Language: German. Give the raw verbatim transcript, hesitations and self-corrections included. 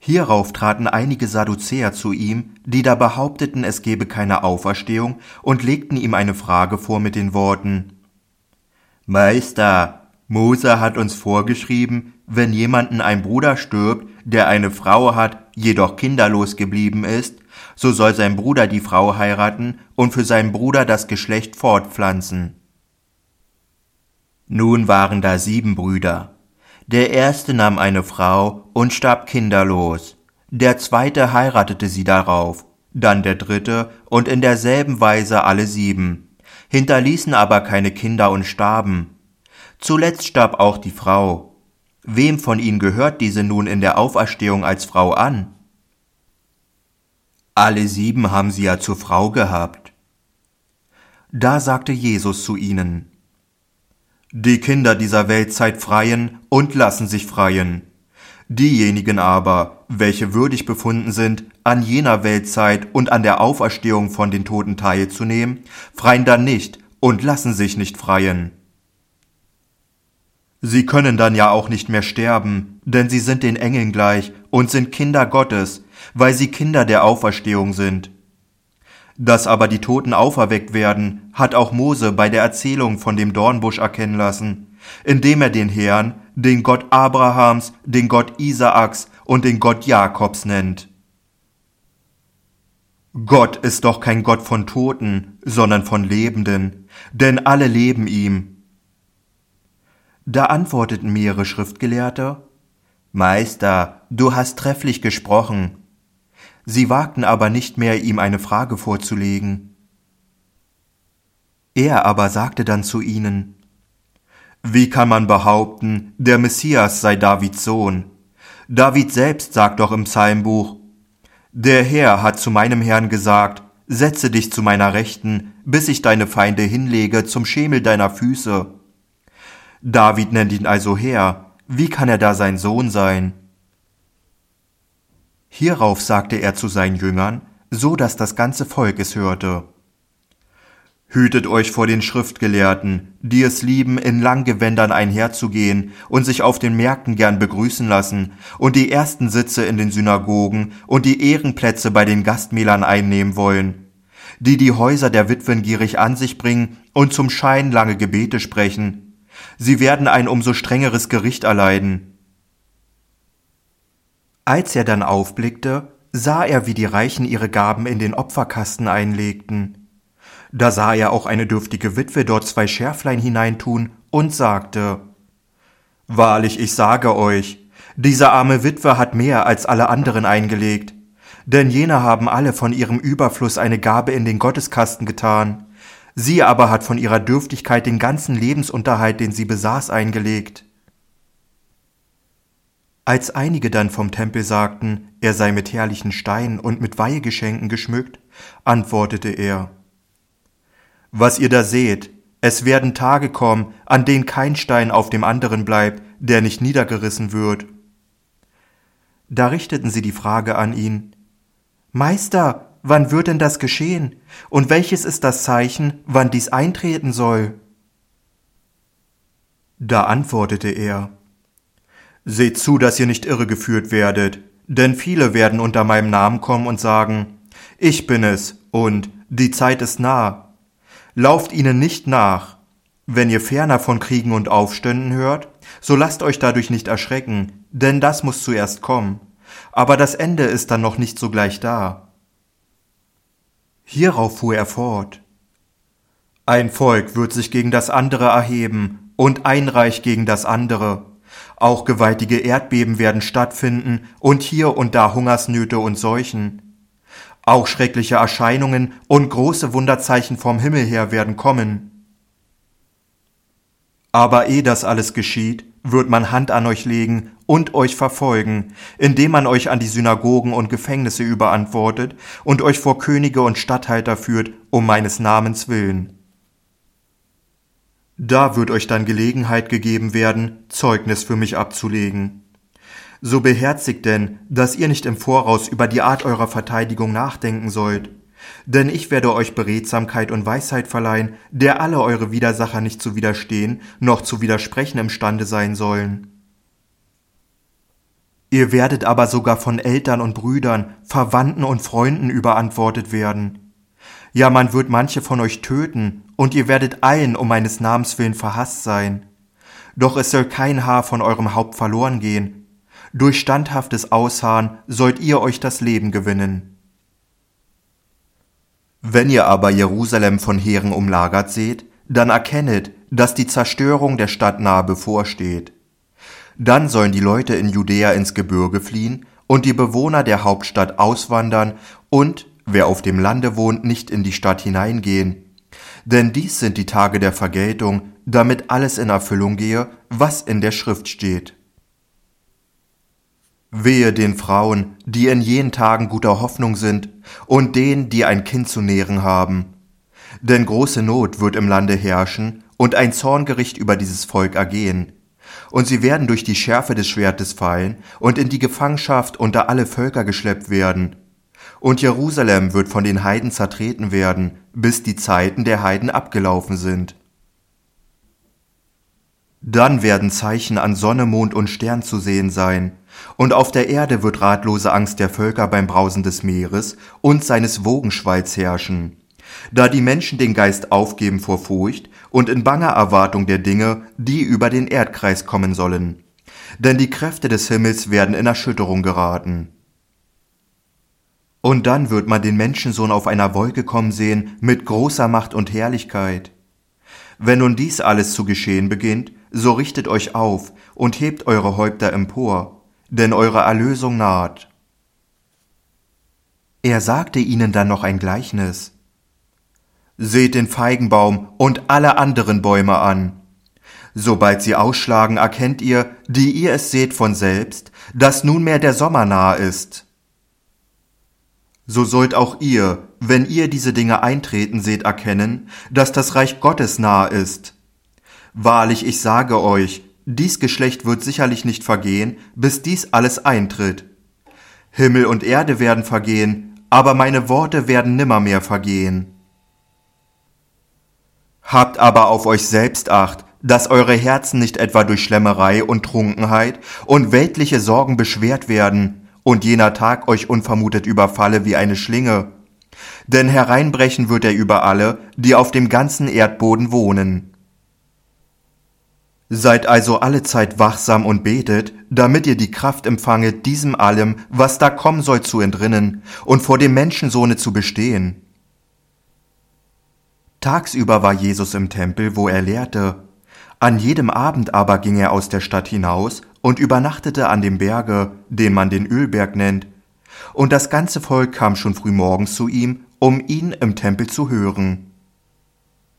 Hierauf traten einige Sadduzäer zu ihm, die da behaupteten, es gebe keine Auferstehung, und legten ihm eine Frage vor mit den Worten: Meister, Mose hat uns vorgeschrieben, wenn jemanden ein Bruder stirbt, der eine Frau hat, jedoch kinderlos geblieben ist, so soll sein Bruder die Frau heiraten und für seinen Bruder das Geschlecht fortpflanzen. Nun waren da sieben Brüder. Der erste nahm eine Frau und starb kinderlos. Der zweite heiratete sie darauf, dann der dritte und in derselben Weise alle sieben, hinterließen aber keine Kinder und starben. Zuletzt starb auch die Frau. Wem von ihnen gehört diese nun in der Auferstehung als Frau an? Alle sieben haben sie ja zur Frau gehabt. Da sagte Jesus zu ihnen: Die Kinder dieser Weltzeit freien und lassen sich freien. Diejenigen aber, welche würdig befunden sind, an jener Weltzeit und an der Auferstehung von den Toten teilzunehmen, freien dann nicht und lassen sich nicht freien. Sie können dann ja auch nicht mehr sterben, denn sie sind den Engeln gleich und sind Kinder Gottes, weil sie Kinder der Auferstehung sind. Dass aber die Toten auferweckt werden, hat auch Mose bei der Erzählung von dem Dornbusch erkennen lassen, indem er den Herrn, den Gott Abrahams, den Gott Isaaks und den Gott Jakobs nennt. Gott ist doch kein Gott von Toten, sondern von Lebenden, denn alle leben ihm. Da antworteten mehrere Schriftgelehrte: Meister, du hast trefflich gesprochen. Sie wagten aber nicht mehr, ihm eine Frage vorzulegen. Er aber sagte dann zu ihnen: Wie kann man behaupten, der Messias sei Davids Sohn? David selbst sagt doch im Psalmbuch: Der Herr hat zu meinem Herrn gesagt, setze dich zu meiner Rechten, bis ich deine Feinde hinlege zum Schemel deiner Füße. David nennt ihn also Herr, wie kann er da sein Sohn sein? Hierauf sagte er zu seinen Jüngern, so dass das ganze Volk es hörte: Hütet euch vor den Schriftgelehrten, die es lieben, in Langgewändern einherzugehen und sich auf den Märkten gern begrüßen lassen und die ersten Sitze in den Synagogen und die Ehrenplätze bei den Gastmählern einnehmen wollen, die die Häuser der Witwen gierig an sich bringen und zum Schein lange Gebete sprechen. Sie werden ein umso strengeres Gericht erleiden. Als er dann aufblickte, sah er, wie die Reichen ihre Gaben in den Opferkasten einlegten. Da sah er auch eine dürftige Witwe dort zwei Schärflein hineintun und sagte: Wahrlich, ich sage euch, diese arme Witwe hat mehr als alle anderen eingelegt, denn jene haben alle von ihrem Überfluss eine Gabe in den Gotteskasten getan. Sie aber hat von ihrer Dürftigkeit den ganzen Lebensunterhalt, den sie besaß, eingelegt. Als einige dann vom Tempel sagten, er sei mit herrlichen Steinen und mit Weihegeschenken geschmückt, antwortete er: Was ihr da seht, es werden Tage kommen, an denen kein Stein auf dem anderen bleibt, der nicht niedergerissen wird. Da richteten sie die Frage an ihn: Meister, wann wird denn das geschehen? Und welches ist das Zeichen, wann dies eintreten soll? Da antwortete er: Seht zu, dass ihr nicht irregeführt werdet, denn viele werden unter meinem Namen kommen und sagen: Ich bin es und die Zeit ist nah. Lauft ihnen nicht nach. Wenn ihr ferner von Kriegen und Aufständen hört, so lasst euch dadurch nicht erschrecken, denn das muss zuerst kommen. Aber das Ende ist dann noch nicht sogleich da. Hierauf fuhr er fort: Ein Volk wird sich gegen das andere erheben und ein Reich gegen das andere. Auch gewaltige Erdbeben werden stattfinden und hier und da Hungersnöte und Seuchen. Auch schreckliche Erscheinungen und große Wunderzeichen vom Himmel her werden kommen. Aber ehe das alles geschieht, wird man Hand an euch legen und euch verfolgen, indem man euch an die Synagogen und Gefängnisse überantwortet und euch vor Könige und Statthalter führt, um meines Namens willen. Da wird euch dann Gelegenheit gegeben werden, Zeugnis für mich abzulegen. So beherzigt denn, dass ihr nicht im Voraus über die Art eurer Verteidigung nachdenken sollt, denn ich werde euch Beredsamkeit und Weisheit verleihen, der alle eure Widersacher nicht zu widerstehen, noch zu widersprechen imstande sein sollen. Ihr werdet aber sogar von Eltern und Brüdern, Verwandten und Freunden überantwortet werden. Ja, man wird manche von euch töten, und ihr werdet allen um meines Namens willen verhasst sein. Doch es soll kein Haar von eurem Haupt verloren gehen. Durch standhaftes Ausharren sollt ihr euch das Leben gewinnen. Wenn ihr aber Jerusalem von Heeren umlagert seht, dann erkennet, dass die Zerstörung der Stadt nahe bevorsteht. Dann sollen die Leute in Judäa ins Gebirge fliehen und die Bewohner der Hauptstadt auswandern und, wer auf dem Lande wohnt, nicht in die Stadt hineingehen. Denn dies sind die Tage der Vergeltung, damit alles in Erfüllung gehe, was in der Schrift steht. Wehe den Frauen, die in jenen Tagen guter Hoffnung sind, und denen, die ein Kind zu nähren haben. Denn große Not wird im Lande herrschen und ein Zorngericht über dieses Volk ergehen. Und sie werden durch die Schärfe des Schwertes fallen und in die Gefangenschaft unter alle Völker geschleppt werden. Und Jerusalem wird von den Heiden zertreten werden, bis die Zeiten der Heiden abgelaufen sind. Dann werden Zeichen an Sonne, Mond und Stern zu sehen sein, und auf der Erde wird ratlose Angst der Völker beim Brausen des Meeres und seines Wogenschwalls herrschen, da die Menschen den Geist aufgeben vor Furcht und in banger Erwartung der Dinge, die über den Erdkreis kommen sollen. Denn die Kräfte des Himmels werden in Erschütterung geraten. Und dann wird man den Menschensohn auf einer Wolke kommen sehen mit großer Macht und Herrlichkeit. Wenn nun dies alles zu geschehen beginnt, so richtet euch auf und hebt eure Häupter empor, denn eure Erlösung naht. Er sagte ihnen dann noch ein Gleichnis. Seht den Feigenbaum und alle anderen Bäume an. Sobald sie ausschlagen, erkennt ihr, die ihr es seht von selbst, dass nunmehr der Sommer nahe ist. So sollt auch ihr, wenn ihr diese Dinge eintreten seht, erkennen, dass das Reich Gottes nahe ist. Wahrlich, ich sage euch, dies Geschlecht wird sicherlich nicht vergehen, bis dies alles eintritt. Himmel und Erde werden vergehen, aber meine Worte werden nimmermehr vergehen. Habt aber auf euch selbst Acht, dass eure Herzen nicht etwa durch Schlemmerei und Trunkenheit und weltliche Sorgen beschwert werden und jener Tag euch unvermutet überfalle wie eine Schlinge. Denn hereinbrechen wird er über alle, die auf dem ganzen Erdboden wohnen. Seid also allezeit wachsam und betet, damit ihr die Kraft empfanget, diesem allem, was da kommen soll, zu entrinnen und vor dem Menschensohne zu bestehen. Tagsüber war Jesus im Tempel, wo er lehrte. An jedem Abend aber ging er aus der Stadt hinaus und übernachtete an dem Berge, den man den Ölberg nennt. Und das ganze Volk kam schon früh morgens zu ihm, um ihn im Tempel zu hören.